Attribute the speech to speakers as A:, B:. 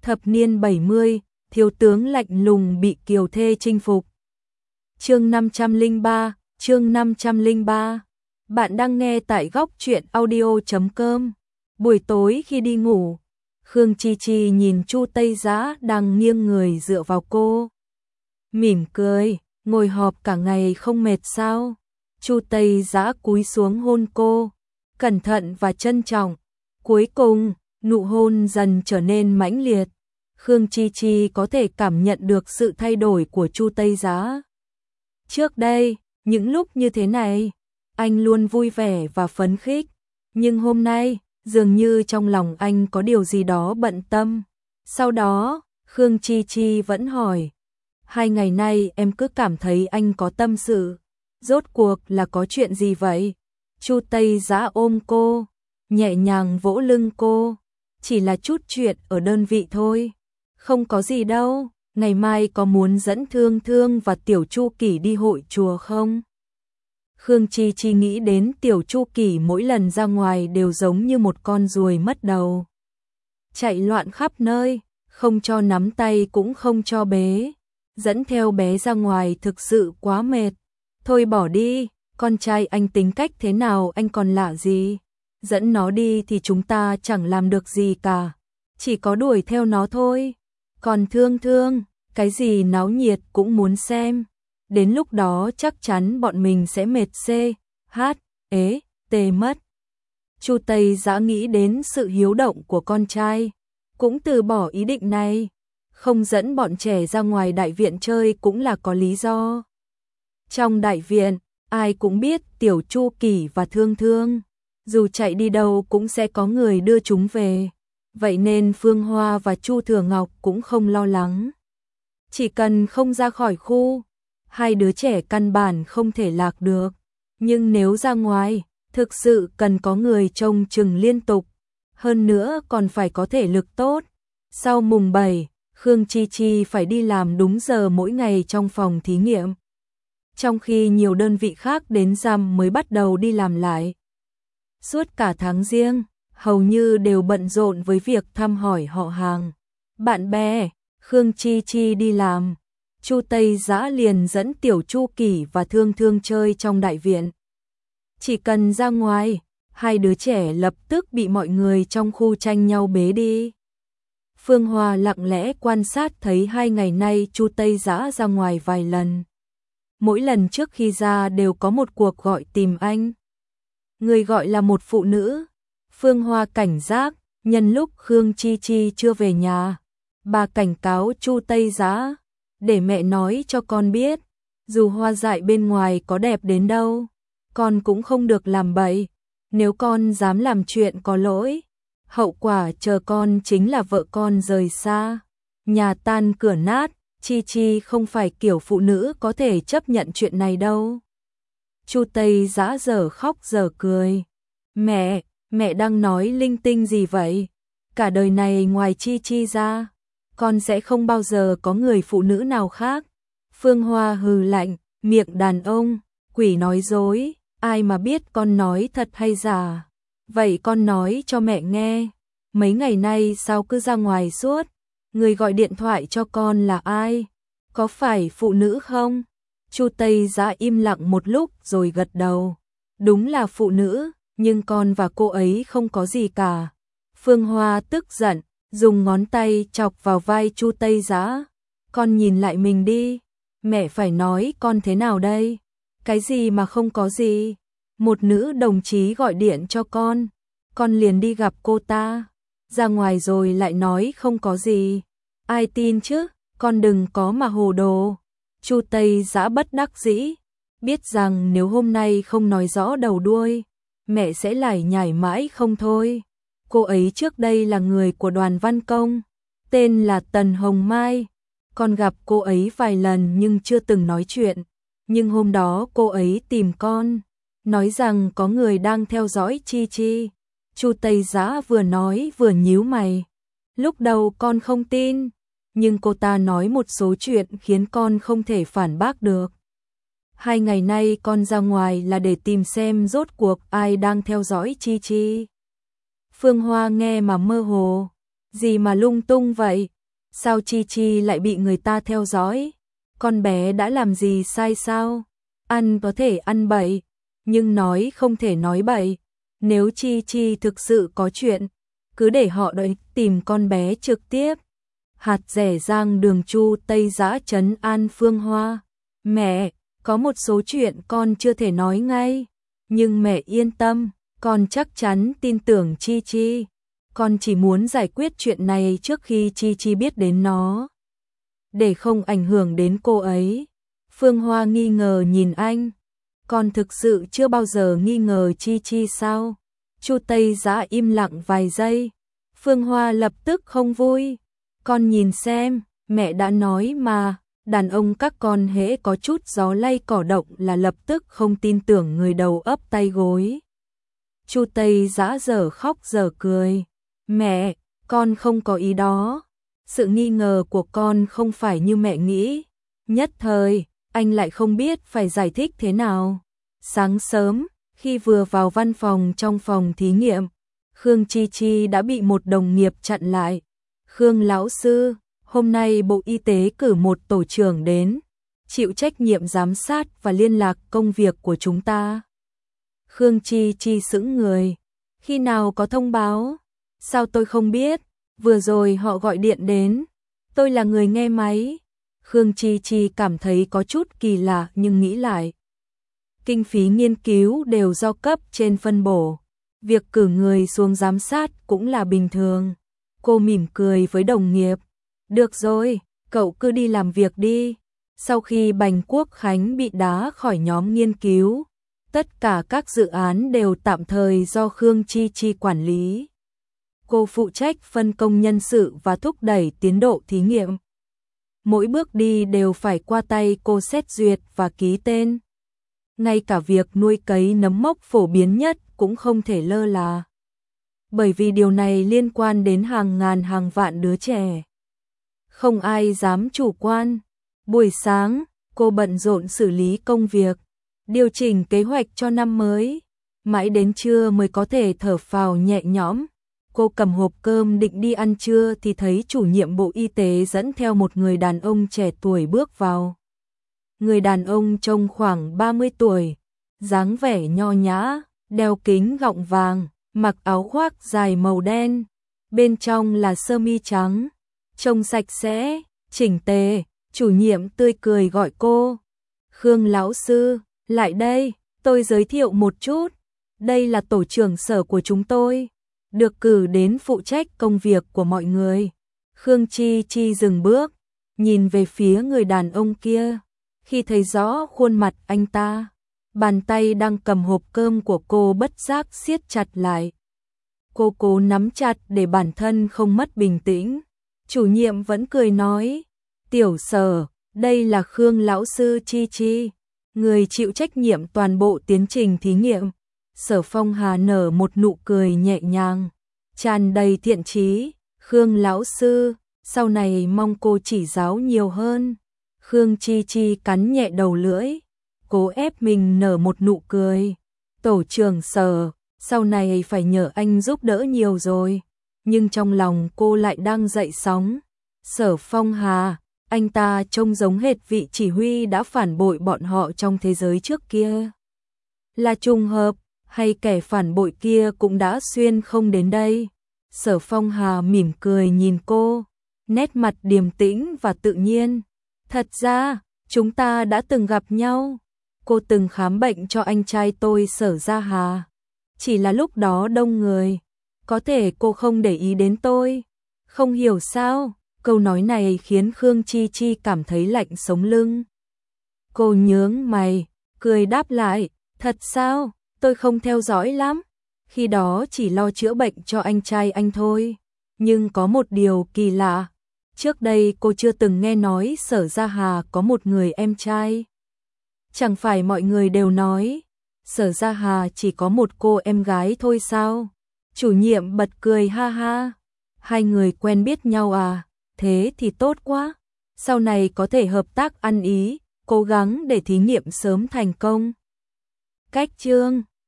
A: Thập niên 70, thiếu tướng lạnh lùng bị kiều thê chinh phục. Chương 503, chương 503. Bạn đang nghe tại góc truyện audio.com. Buổi tối khi đi ngủ, Khương Chi Chi nhìn Chu Tây Dã đang nghiêng người dựa vào cô. Mỉm cười, ngồi họp cả ngày không mệt sao? Chu Tây Dã cúi xuống hôn cô, cẩn thận và trân trọng. Cuối cùng, nụ hôn dần trở nên mãnh liệt. Khương Chi Chi có thể cảm nhận được sự thay đổi của Chu Tây Dã. Trước đây, những lúc như thế này, anh luôn vui vẻ và phấn khích, nhưng hôm nay, dường như trong lòng anh có điều gì đó bận tâm. Sau đó, Khương Chi Chi vẫn hỏi, 2 ngày nay em cứ cảm thấy anh có tâm sự, rốt cuộc là có chuyện gì vậy? Chu Tây Dã ôm cô, nhẹ nhàng vỗ lưng cô, chỉ là chút chuyện ở đơn vị thôi, không có gì đâu. Ngày mai có muốn dẫn Thương Thương và Tiểu Chu Kỳ đi hội chùa không? Khương Chi Chi nghĩ đến Tiểu Chu Kỳ mỗi lần ra ngoài đều giống như một con ruồi mất đầu, chạy loạn khắp nơi, không cho nắm tay cũng không cho bế. Dẫn theo bé ra ngoài thực sự quá mệt. Thôi bỏ đi, con trai anh tính cách thế nào anh còn lạ gì? Dẫn nó đi thì chúng ta chẳng làm được gì cả, chỉ có đuổi theo nó thôi. Còn Thương Thương, cái gì náo nhiệt cũng muốn xem. Đến lúc đó chắc chắn bọn mình sẽ mệt tê mất. Chu Tây Dã nghĩ đến sự hiếu động của con trai, cũng từ bỏ ý định này. Không dẫn bọn trẻ ra ngoài đại viện chơi cũng là có lý do. Trong đại viện, ai cũng biết Tiểu Chu Kỳ và Thương Thương, dù chạy đi đâu cũng sẽ có người đưa chúng về. Vậy nên Phương Hoa và Chu Thừa Ngọc cũng không lo lắng. Chỉ cần không ra khỏi khu, 2 đứa trẻ căn bản không thể lạc được. Nhưng nếu ra ngoài, thực sự cần có người trông chừng liên tục. Hơn nữa còn phải có thể lực tốt. Sau mùng 7, Khương Chi Chi phải đi làm đúng giờ mỗi ngày trong phòng thí nghiệm, trong khi nhiều đơn vị khác đến rằm mới bắt đầu đi làm lại. Suốt cả tháng Giêng, hầu như đều bận rộn với việc thăm hỏi họ hàng, bạn bè. Khương Chi Chi đi làm, Chu Tây Dã liền dẫn Tiểu Chu Kỳ và Thương Thương chơi trong đại viện. Chỉ cần ra ngoài, 2 đứa trẻ lập tức bị mọi người trong khu tranh nhau bế đi. Phương Hoa lặng lẽ quan sát thấy 2 ngày nay Chu Tây Dã ra ngoài vài lần. Mỗi lần trước khi ra đều có một cuộc gọi tìm anh. Người gọi là một phụ nữ. Phương Hoa cảnh giác, nhân lúc Khương Chi Chi chưa về nhà, bà cảnh cáo Chu Tây Dã, để mẹ nói cho con biết, dù Hoa dại bên ngoài có đẹp đến đâu, con cũng không được làm bậy. Nếu con dám làm chuyện có lỗi, hậu quả chờ con chính là vợ con rời xa, nhà tan cửa nát. Chi Chi không phải kiểu phụ nữ có thể chấp nhận chuyện này đâu. Chu Tây Dã giờ khóc giờ cười. Mẹ đang nói linh tinh gì vậy? Cả đời này ngoài Chi Chi ra, con sẽ không bao giờ có người phụ nữ nào khác. Phương Hoa hừ lạnh, miệng đàn ông, quỷ nói dối, ai mà biết con nói thật hay giả. Vậy con nói cho mẹ nghe, mấy ngày nay sao cứ ra ngoài suốt? Người gọi điện thoại cho con là ai? Có phải phụ nữ không? Chu Tây Dã im lặng một lúc rồi gật đầu. Đúng là phụ nữ, nhưng con và cô ấy không có gì cả. Phương Hoa tức giận, dùng ngón tay chọc vào vai Chu Tây Dã. Con nhìn lại mình đi, mẹ phải nói con thế nào đây? Cái gì mà không có gì? Một nữ đồng chí gọi điện cho con liền đi gặp cô ta. Ra ngoài rồi lại nói không có gì. Ai tin chứ, con đừng có mà hồ đồ. Chu Tây Dã bất đắc dĩ, biết rằng nếu hôm nay không nói rõ đầu đuôi, mẹ sẽ lải nhải mãi không thôi. Cô ấy trước đây là người của Đoàn Văn Công, tên là Tần Hồng Mai. Con gặp cô ấy vài lần nhưng chưa từng nói chuyện. Nhưng hôm đó cô ấy tìm con, nói rằng có người đang theo dõi Chi Chi. Chu Tây Dã vừa nói vừa nhíu mày. Lúc đầu con không tin, nhưng cô ta nói một số chuyện khiến con không thể phản bác được. 2 ngày nay con ra ngoài là để tìm xem rốt cuộc ai đang theo dõi Chi Chi. Phương Hoa nghe mà mơ hồ. Gì mà lung tung vậy? Sao Chi Chi lại bị người ta theo dõi? Con bé đã làm gì sai sao? Ăn có thể ăn bậy, nhưng nói không thể nói bậy. Nếu Chi Chi thực sự có chuyện, cứ để họ đợi tìm con bé trực tiếp. Hạt rẻ rang đường Chu Tây Giã trấn an Phương Hoa. Mẹ, có một số chuyện con chưa thể nói ngay, nhưng mẹ yên tâm, con chắc chắn tin tưởng Chi Chi. Con chỉ muốn giải quyết chuyện này trước khi Chi Chi biết đến nó, để không ảnh hưởng đến cô ấy. Phương Hoa nghi ngờ nhìn anh. Con thực sự chưa bao giờ nghi ngờ Chi Chi sao? Chu Tây Giã im lặng vài giây. Phương Hoa lập tức không vui. Con nhìn xem, mẹ đã nói mà, đàn ông các con hễ có chút gió lay cỏ động là lập tức không tin tưởng người đầu ấp tay gối. Chu Tây Giã dở khóc dở cười. Mẹ, con không có ý đó. Sự nghi ngờ của con không phải như mẹ nghĩ. Nhất thời, anh lại không biết phải giải thích thế nào. Sáng sớm, khi vừa vào văn phòng trong phòng thí nghiệm, Khương Chi Chi đã bị một đồng nghiệp chặn lại. Khương lão sư, hôm nay Bộ Y tế cử một tổ trưởng đến, chịu trách nhiệm giám sát và liên lạc công việc của chúng ta. Khương Chi Chi sững người. Khi nào có thông báo? Sao tôi không biết? Vừa rồi họ gọi điện đến. Tôi là người nghe máy. Khương Chi Chi cảm thấy có chút kỳ lạ nhưng nghĩ lại. Kinh phí nghiên cứu đều do cấp trên phân bổ. Việc cử người xuống giám sát cũng là bình thường. Cô mỉm cười với đồng nghiệp. Được rồi, cậu cứ đi làm việc đi. Sau khi Bành Quốc Khánh bị đá khỏi nhóm nghiên cứu, tất cả các dự án đều tạm thời do Khương Chi Chi quản lý. Cô phụ trách phân công nhân sự và thúc đẩy tiến độ thí nghiệm. Mỗi bước đi đều phải qua tay cô xét duyệt và ký tên. Ngay cả việc nuôi cấy nấm mốc phổ biến nhất cũng không thể lơ là. Bởi vì điều này liên quan đến hàng ngàn hàng vạn đứa trẻ. Không ai dám chủ quan. Buổi sáng, cô bận rộn xử lý công việc, điều chỉnh kế hoạch cho năm mới. Mãi đến trưa mới có thể thở phào nhẹ nhõm. Cô cầm hộp cơm định đi ăn trưa thì thấy chủ nhiệm Bộ Y tế dẫn theo một người đàn ông trẻ tuổi bước vào. Người đàn ông trông khoảng 30 tuổi, dáng vẻ nho nhã, đeo kính gọng vàng, mặc áo khoác dài màu đen, bên trong là sơ mi trắng, trông sạch sẽ, chỉnh tề. Chủ nhiệm tươi cười gọi cô. Khương lão sư, lại đây, tôi giới thiệu một chút. Đây là tổ trưởng sở của chúng tôi, được cử đến phụ trách công việc của mọi người. Khương Chi Chi dừng bước, nhìn về phía người đàn ông kia. Khi thấy rõ khuôn mặt anh ta, bàn tay đang cầm hộp cơm của cô bất giác siết chặt lại. Cô cố nắm chặt để bản thân không mất bình tĩnh. Chủ nhiệm vẫn cười nói, tiểu Sở, đây là Khương lão sư Chi Chi, người chịu trách nhiệm toàn bộ tiến trình thí nghiệm. Sở Phong Hà nở một nụ cười nhẹ nhàng, tràn đầy thiện chí. Khương lão sư, sau này mong cô chỉ giáo nhiều hơn. Khương Chi Chi cắn nhẹ đầu lưỡi, cố ép mình nở một nụ cười. Tổ trưởng Sở, sau này phải nhờ anh giúp đỡ nhiều rồi. Nhưng trong lòng cô lại đang dậy sóng. Sở Phong Hà, anh ta trông giống hệt vị chỉ huy đã phản bội bọn họ trong thế giới trước kia. Là trùng hợp, hay kẻ phản bội kia cũng đã xuyên không đến đây? Sở Phong Hà mỉm cười nhìn cô, nét mặt điềm tĩnh và tự nhiên. Thật ra, chúng ta đã từng gặp nhau. Cô từng khám bệnh cho anh trai tôi Sở Gia Hà. Chỉ là lúc đó đông người. Có thể cô không để ý đến tôi. Không hiểu sao, câu nói này khiến Khương Chi Chi cảm thấy lạnh sống lưng. Cô nhướng mày, cười đáp lại, thật sao, tôi không theo dõi lắm. Khi đó chỉ lo chữa bệnh cho anh trai anh thôi. Nhưng có một điều kỳ lạ. Trước đây cô chưa từng nghe nói Sở Gia Hà có một người em trai. Chẳng phải mọi người đều nói Sở Gia Hà chỉ có một cô em gái thôi sao? Chủ nhiệm bật cười ha ha. Hai người quen biết nhau à? Thế thì tốt quá. Sau này có thể hợp tác ăn ý, cố gắng để thí nghiệm sớm thành công. Cách chương